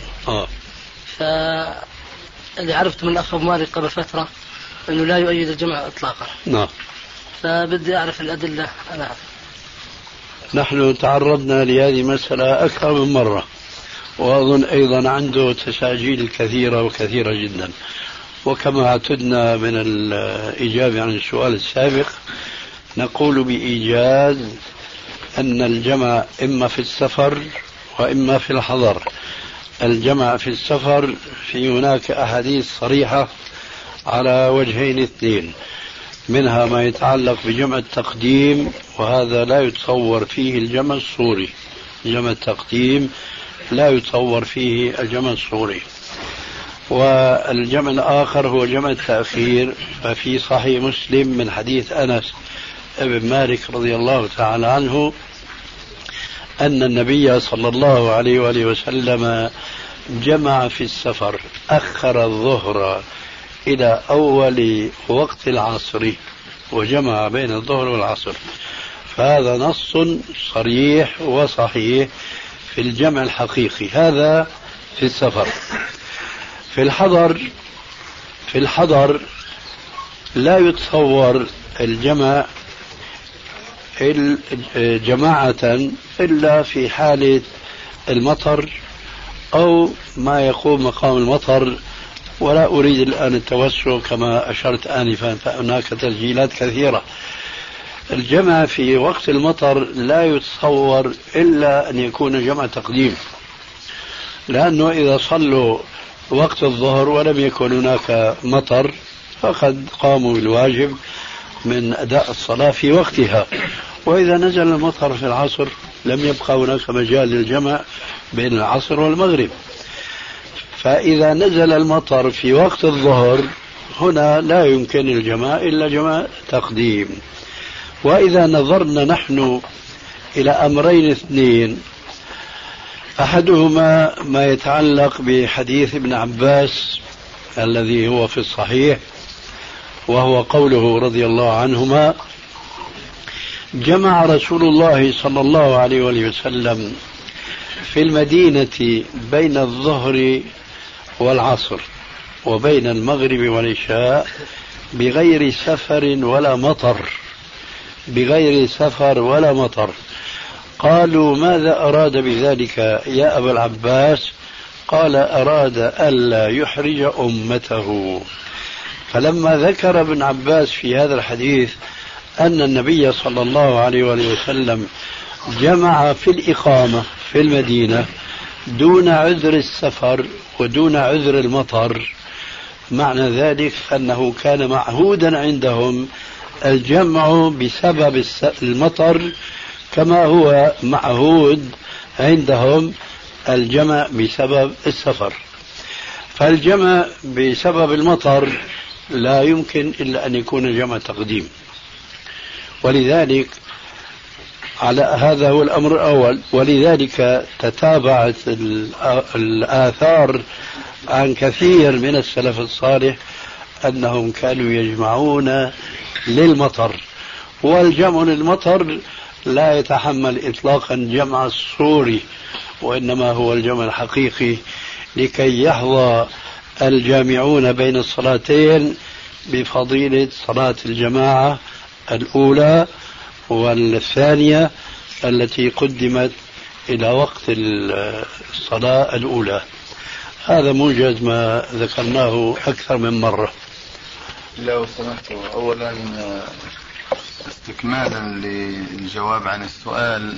فاللي عرفت من الأخ أبو مالك قبل فترة أنه لا يؤيد الجمع إطلاقا. نعم. فبدي أعرف الأدلة أنا. نحن تعرضنا لهذه المسألة أكثر من مرة، وأظن أيضا عنده تساجيل كثيرة وكثيرة جدا. وكما اعتدنا من الإجابة عن السؤال السابق نقول بإيجاز أن الجمع إما في السفر وإما في الحضر. الجمع في السفر في هناك أحاديث صريحة على وجهين اثنين، منها ما يتعلق بجمع التقديم، وهذا لا يتصور فيه الجمع الصوري. جمع التقديم لا يتصور فيه الجمع الصوري. والجمع الآخر هو جمع التأخير، ففي صحيح مسلم من حديث أنس ابن مالك رضي الله تعالى عنه أن النبي صلى الله عليه وآله وسلم جمع في السفر، أخر الظهر إلى أول وقت العصر وجمع بين الظهر والعصر. فهذا نص صريح وصحيح في الجمع الحقيقي. هذا في السفر. في الحضر لا يتصور الجمع جماعة إلا في حالة المطر أو ما يقوم مقام المطر، ولا أريد الآن التوسع كما أشرت آنفا، فهناك تسجيلات كثيرة. الجمع في وقت المطر لا يتصور إلا أن يكون جمع تقديم، لأنه إذا صلوا وقت الظهر ولم يكن هناك مطر فقد قاموا بالواجب من أداء الصلاة في وقتها. وإذا نزل المطر في العصر لم يبقى هناك مجال للجمع بين العصر والمغرب. فإذا نزل المطر في وقت الظهر هنا لا يمكن الجماع إلا جماع تقديم. وإذا نظرنا نحن إلى أمرين اثنين، أحدهما ما يتعلق بحديث ابن عباس الذي هو في الصحيح، وهو قوله رضي الله عنهما: جمع رسول الله صلى الله عليه وسلم في المدينة بين الظهر والعصر وبين المغرب والعشاء بغير سفر ولا مطر، بغير سفر ولا مطر. قالوا: ماذا أراد بذلك يا أبا العباس؟ قال: أراد ألا يحرج أمته. فلما ذكر ابن عباس في هذا الحديث أن النبي صلى الله عليه وسلم جمع في الإقامة في المدينة دون عذر السفر ودون عذر المطر، معنى ذلك أنه كان معهودا عندهم الجمع بسبب المطر كما هو معهود عندهم الجمع بسبب السفر. فالجمع بسبب المطر لا يمكن إلا أن يكون جمع تقديم. ولذلك هذا هو الأمر الأول. ولذلك تتابعت الآثار عن كثير من السلف الصالح أنهم كانوا يجمعون للمطر، والجمع للمطر لا يتحمل إطلاقا جمع الصوري، وإنما هو الجمع الحقيقي لكي يحظى الجامعون بين الصلاتين بفضيلة صلاة الجماعة الأولى والثانية التي قدمت إلى وقت الصلاة الأولى. هذا موجز ما ذكرناه أكثر من مرة. لو سمحت، أولا استكمالا للجواب عن السؤال،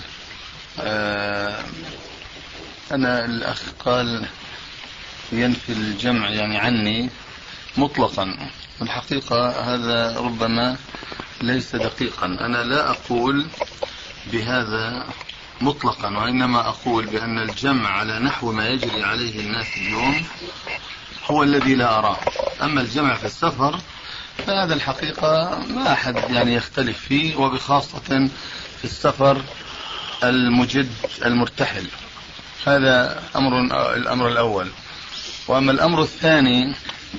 أنا الأخ قال ينفي الجمع يعني عني مطلقا. الحقيقة هذا ربما ليس دقيقا. أنا لا أقول بهذا مطلقا، وإنما أقول بأن الجمع على نحو ما يجري عليه الناس اليوم هو الذي لا أراه. أما الجمع في السفر فهذا الحقيقة ما أحد يعني يختلف فيه، وبخاصة في السفر المجد المرتحل. هذا الأمر الأول. وأما الأمر الثاني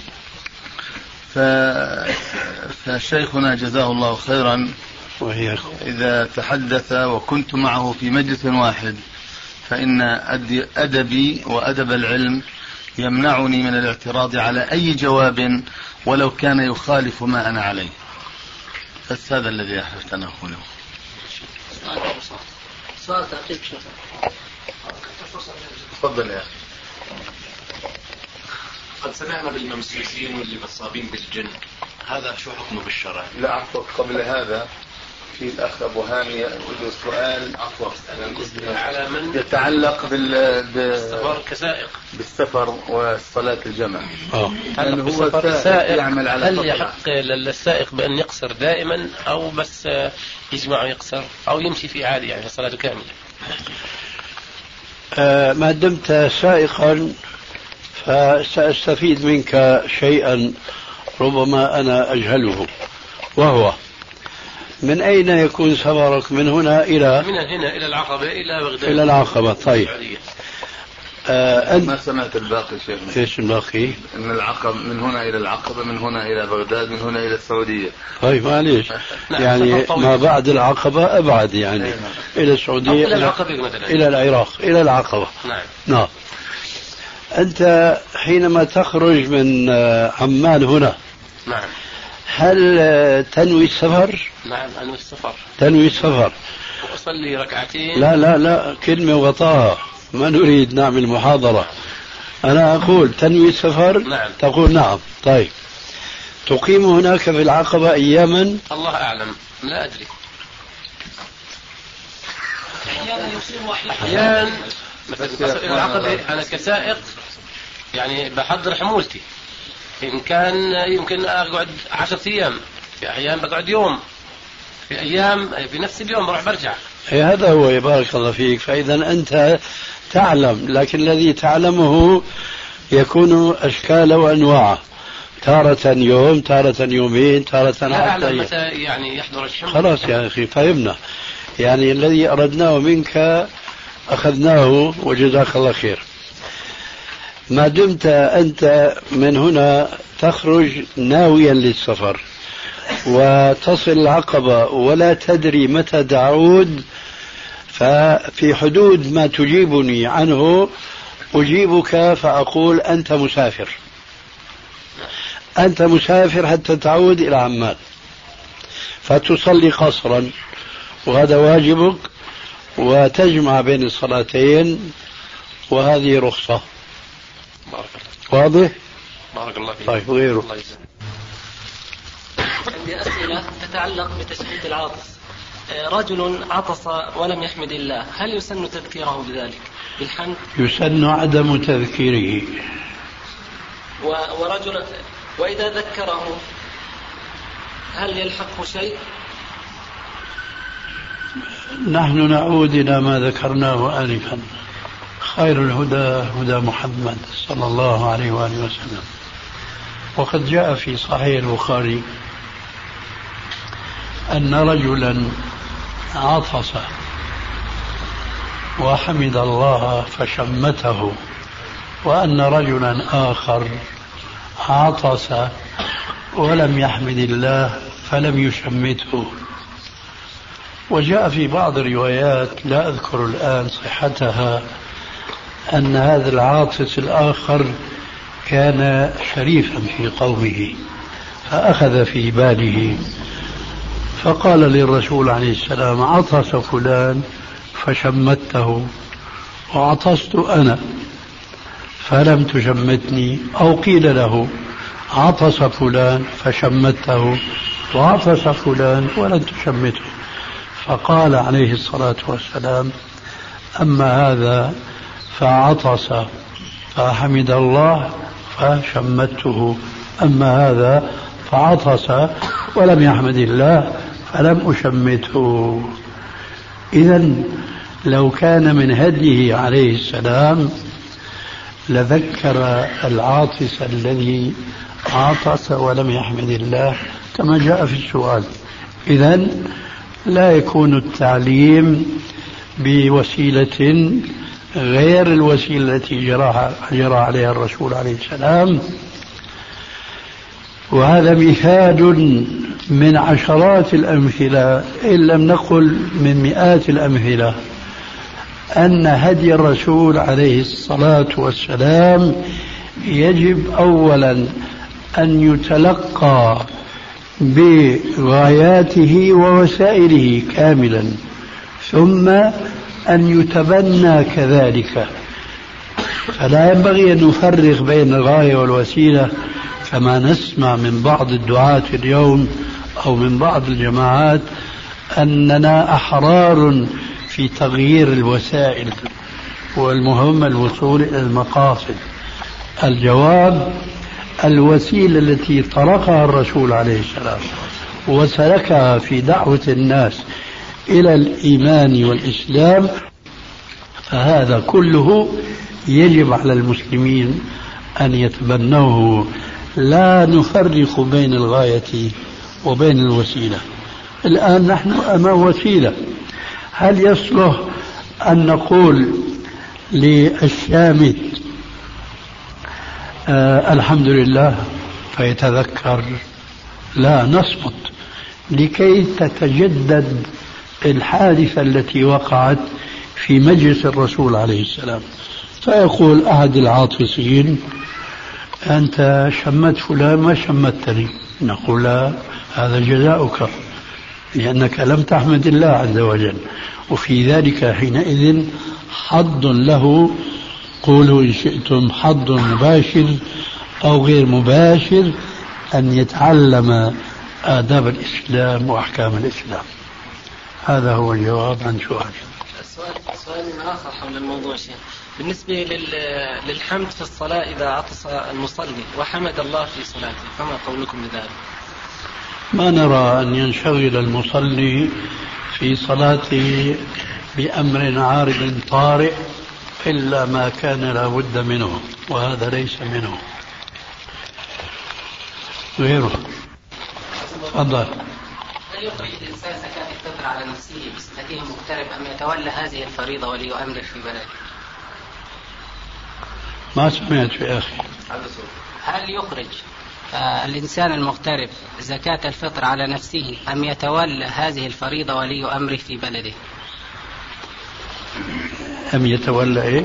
فشيخنا جزاه الله خيرا إذا تحدث وكنت معه في مجلس واحد فإن أدبي وأدب العلم يمنعني من الاعتراض على أي جواب ولو كان يخالف ما أنا عليه. بس هذا الذي أحببت أن أقوله. سؤال تعقيب شيخ. تفضل يا أخي. قد سمعنا بالممسوسين واللي مصابين بالجن، هذا شو حكمه بالشرع؟ لا عفوا، قبل هذا في الأخ أبو هاني له سؤال عفوا على من يتعلق بالسفر كسائق، بالسفر وصلاة الجمع. هل هو السائق يعمل على هل يحق للسائق بأن يقصر دائما أو بس يجمع ويقصر أو يمشي في عادي يعني صلاة كاملة؟ ما دمت سائقا فسأستفيد منك شيئا ربما أنا أجهله، وهو من أين يكون سفرك؟ من هنا إلى إلى العقبة إلى بغداد. إلى العقبة. طيب أنت ما سمعت الباقي شيخنا؟ إيش الباقي؟ من العقبة، من هنا إلى العقبة، من هنا إلى بغداد، من هنا إلى السعودية. طيب معليش يعني ما بعد العقبة أبعد يعني إلى السعودية إلى العراق إلى العقبة. نعم. أنت حينما تخرج من عمان هنا نعم هل تنوي السفر؟ نعم أنوي السفر. تنوي السفر. أصلي ركعتين. لا كلمة وغطاها، ما نريد نعمل محاضرة. أنا أقول تنوي السفر. نعم. تقول نعم. طيب تقيم هناك في العقبة أياما؟ الله أعلم، لا أدري. أحيانا مثلا العقبة أنا كسائق يعني بحضر حمولتي إن كان يمكن أقعد 10 أيام، في أيام بقعد يوم، في أيام في نفس اليوم بروح برجع. هذا هو يبارك الله فيك. فإذا أنت تعلم، لكن الذي تعلمه يكون أشكال وأنواع، تارة يوم، تارة يومين، تارة 10 لا أعلم متى يعني يحضر الشمس. خلاص يا أخي فهمنا، يعني الذي أردناه منك أخذناه وجزاك الله خير. ما دمت أنت من هنا تخرج ناويا للسفر وتصل العقبة ولا تدري متى تعود، ففي حدود ما تجيبني عنه أجيبك فأقول أنت مسافر، أنت مسافر حتى تعود إلى عمان، فتصلي قصرا وهذا واجبك، وتجمع بين الصلاتين، وهذه رخصة. بارك الله. واضح؟ بارك الله فيك. طيب غيره. عندي أسئلة تتعلق بتشديد العاطس. رجل عطس ولم يحمد الله، هل يسن تذكيره بذلك بالحمد؟ يسن عدم تذكيره. ورجل وإذا ذكره هل يلحقه شيء؟ نحن نعود إلى ما ذكرناه آنفا، خير الهدى هدى محمد صلى الله عليه وآله وسلم. وقد جاء في صحيح البخاري أن رجلا عطس وحمد الله فشمته، وأن رجلا آخر عطس ولم يحمد الله فلم يشمته. وجاء في بعض الروايات لا أذكر الآن صحتها أن هذا العاطس الآخر كان شريفا في قومه، فأخذ في باله فقال للرسول عليه السلام: عطس فلان فشمته، وعطست أنا فلم تشمتني. أو قيل له: عطس فلان فشمته، وعطس فلان ولم تشمته. فقال عليه الصلاة والسلام: أما هذا فعطس فحمد الله فشمته، أما هذا فعطس ولم يحمد الله فلم أشمته. إذن لو كان من هديه عليه السلام لذكر العاطس الذي عطس ولم يحمد الله كما جاء في السؤال. إذن لا يكون التعليم بوسيلة غير الوسيلة التي جرى عليها الرسول عليه السلام. وهذا مثال من عشرات الأمثلة إن لم نقل من مئات الأمثلة أن هدي الرسول عليه الصلاة والسلام يجب أولا أن يتلقى بغاياته ووسائله كاملا، ثم أن يتبنى كذلك. فلا ينبغي أن نفرق بين الغاية والوسيلة كما نسمع من بعض الدعاة اليوم أو من بعض الجماعات أننا أحرار في تغيير الوسائل والمهم الوصول إلى المقاصد. الجواب: الوسيلة التي طرقها الرسول عليه السلام وسلكها في دعوة الناس إلى الإيمان والإسلام، فهذا كله يجب على المسلمين أن يتبنوه. لا نفرق بين الغاية وبين الوسيلة. الآن نحن أمام وسيلة. هل يصلح أن نقول للشامت الحمد لله فيتذكر؟ لا، نصمت لكي تتجدد الحادثة التي وقعت في مجلس الرسول عليه السلام. فيقول أحد العاطسين: أنت شمت فلان ما شمتني. نقول: لا، هذا جزاؤك لأنك لم تحمد الله عز وجل، وفي ذلك حينئذ حظ له، قولوا إن شئتم حظ مباشر أو غير مباشر، أن يتعلم آداب الإسلام وأحكام الإسلام. هذا هو الجواب عن سؤالك. سؤال آخر حول الموضوع شيخ. بالنسبة للحمد في الصلاة إذا عطس المصلي وحمد الله في صلاته، فما قولكم بذلك؟ ما نرى أن ينشغل المصلي في صلاته بأمر عارض طارئ إلا ما كان لا بد منه، وهذا ليس منه غيره. تفضل. هل يخرج الإنسان زكاة الفطر على نفسه بصفته مغترب أم يتولى هذه الفريضة ولي أمره في بلده؟ ما سمعت يا أخي. هل يخرج الإنسان المغترب زكاة الفطر على نفسه أم يتولى هذه الفريضة ولي أمره في بلده؟ أم يتولى إيه؟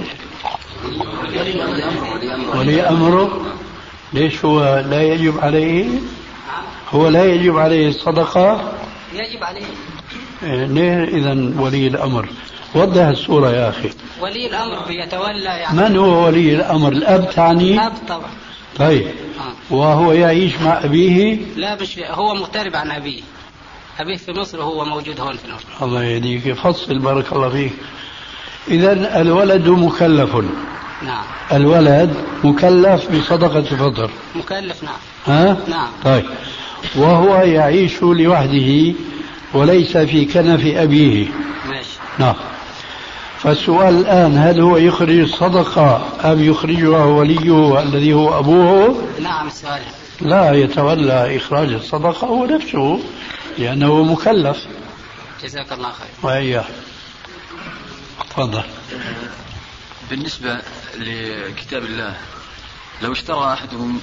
ولي أمره. ليش هو لا يجب عليه؟ هو لا يجب عليه الصدقة؟ يجب عليه. ليه إذن ولي الأمر؟ وضح الصورة يا أخي. ولي الأمر بيتولى يعني. من هو ولي الأمر؟ الأب تعني؟ الأب طبعا. طيب. وهو يعيش مع أبيه؟ لا مش هو مغترب عن أبيه. أبيه في مصر وهو موجود هون في الأردن. الله يهديك. فصل بارك الله فيك. إذن الولد مكلف. نعم. الولد مكلف بصدقة الفطر. مكلف نعم. ها؟ نعم. طيب. وهو يعيش لوحده وليس في كنف أبيه. ماشي. نعم. فالسؤال الآن هل هو يخرج الصدقة أم يخرجها وليه الذي هو أبوه؟ نعم السؤال. لا، يتولى إخراج الصدقة هو نفسه لأنه مكلف. جزاك الله خير. وإياه. تفضل. بالنسبة لكتاب الله، لو اشترى أحدهم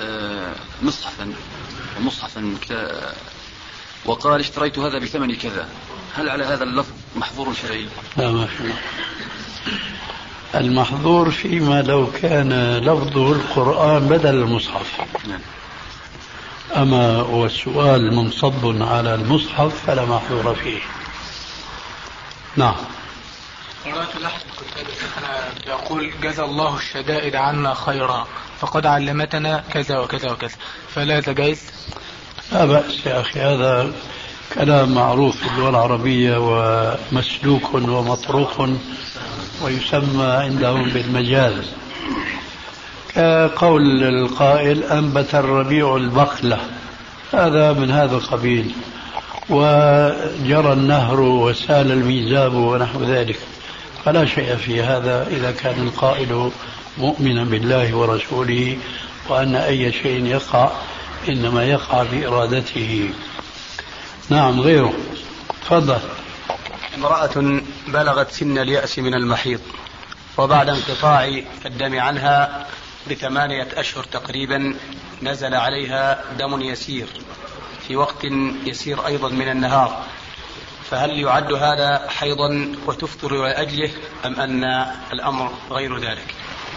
مصحفا وقال اشتريت هذا بثمن كذا، هل على هذا اللفظ محظور شرعي؟ لا ما في. المحظور فيما لو كان لفظه القرآن بدل المصحف. نعم. أما والسؤال منصب على المصحف فلا محظور فيه. نعم. قرأت لحظة يقول جزا الله الشدائد عنا خيرا فقد علمتنا كذا وكذا وكذا، فلا جائز؟ لا بأس يا أخي، هذا كلام معروف في اللغة العربية ومسلوك ومطروق ويسمى عندهم بالمجاز، كقول القائل أنبت الربيع البقلة، هذا من هذا القبيل، وجرى النهر وسال الميزاب ونحو ذلك، فلا شيء في هذا إذا كان القائل مؤمنا بالله ورسوله وأن أي شيء يقع إنما يقع بإرادته. نعم. غيره. تفضل. امرأة بلغت سن اليأس من المحيض، وبعد انقطاع الدم عنها ب8 أشهر تقريبا نزل عليها دم يسير في وقت يسير أيضا من النهار، فهل يعد هذا حيضا وتفطر لأجله أم أن الأمر غير ذلك؟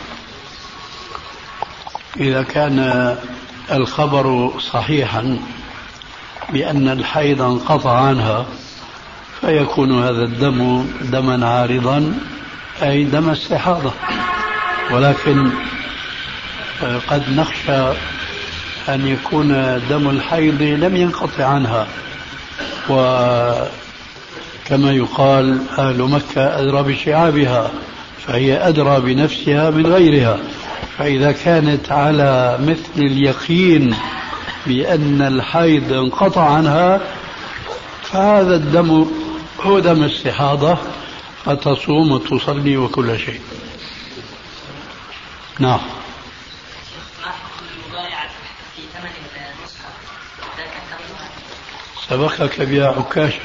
إذا كان الخبر صحيحا بأن الحيض انقطع عنها فيكون هذا الدم دما عارضا أي دم استحاضة، ولكن قد نخشى أن يكون دم الحيض لم ينقطع عنها، وكما يقال أهل مكة أدرى بشعابها، فهي أدرى بنفسها من غيرها، فإذا كانت على مثل اليقين بأن الحيض انقطع عنها فهذا الدم هو دم استحاضة، فتصوم وتصلي وكل شيء. نعم. سبقك بها عكاشة.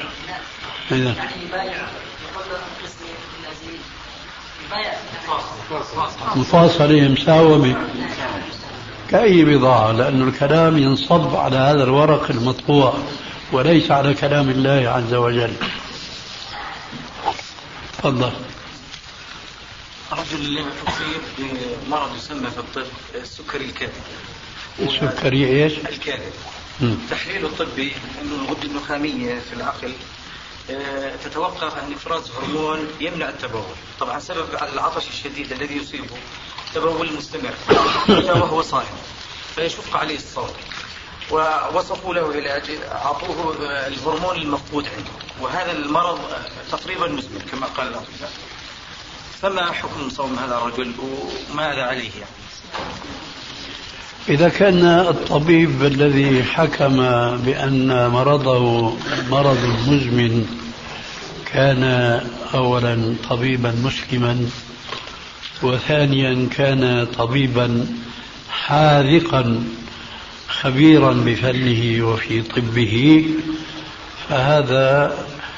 مفاصلة مساومة كأي بضاعة، لأن الكلام ينصب على هذا الورق المطبوع وليس على كلام الله عز وجل. تفضل. رجل أصيب بمرض يسمى في الطب السكري الكاذب. السكري ايش؟ الكاذب. تحليله الطبي انه الغدة النخامية في العقل تتوقف عن افراز هرمون يمنع التبول، طبعا سبب العطش الشديد الذي يصيبه تبول مستمر وهو صائم، فيشق عليه الصوم، ووصفوا له علاج، أعطوه الهرمون المفقود عنده، وهذا المرض تقريبا مزمن كما قال الأطباء. فما حكم صوم هذا الرجل وماذا عليه يعني؟ إذا كان الطبيب الذي حكم بأن مرضه مرض مزمن كان أولا طبيبا مسلما، وثانيا كان طبيبا حاذقا خبيرا بفنه وفي طبه، فهذا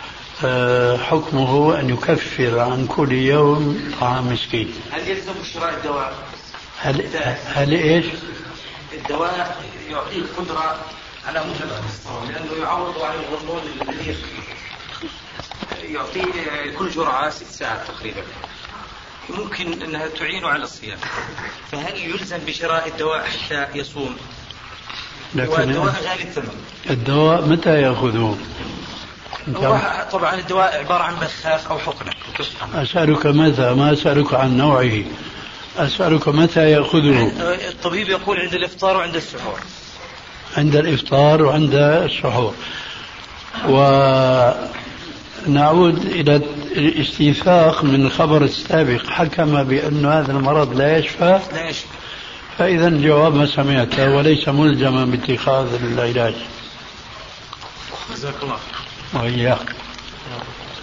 حكمه أن يكفر عن كل يوم طعام مسكين. هل يلزم شراء الدواء؟ هل إيش؟ الدواء يعطيه قدرة على مجابهة الصوم، لأنه يعوض عن الهرمون الذي يعطيه كل جرعة 6 ساعات تقريبا، ممكن أنها تعينه على الصيام. فهل يلزم بشراء الدواء حتى يصوم؟ والدواء غالي الثمن. الدواء متى يأخذه؟ طبعا الدواء عبارة عن بخاخ أو حقنة. أسألك متى، ما أسألك عن نوعه، أسألك متى يأخذه. الطبيب يقول عند الإفطار وعند السحور. عند الإفطار وعند السحور. ونعود إلى الاستيثاق من الخبر السابق، حكم بأن هذا المرض لا يشفى، فإذا الجواب ما سمعته وليس ملزما باتخاذ العلاج. جزاك الله. وإياك.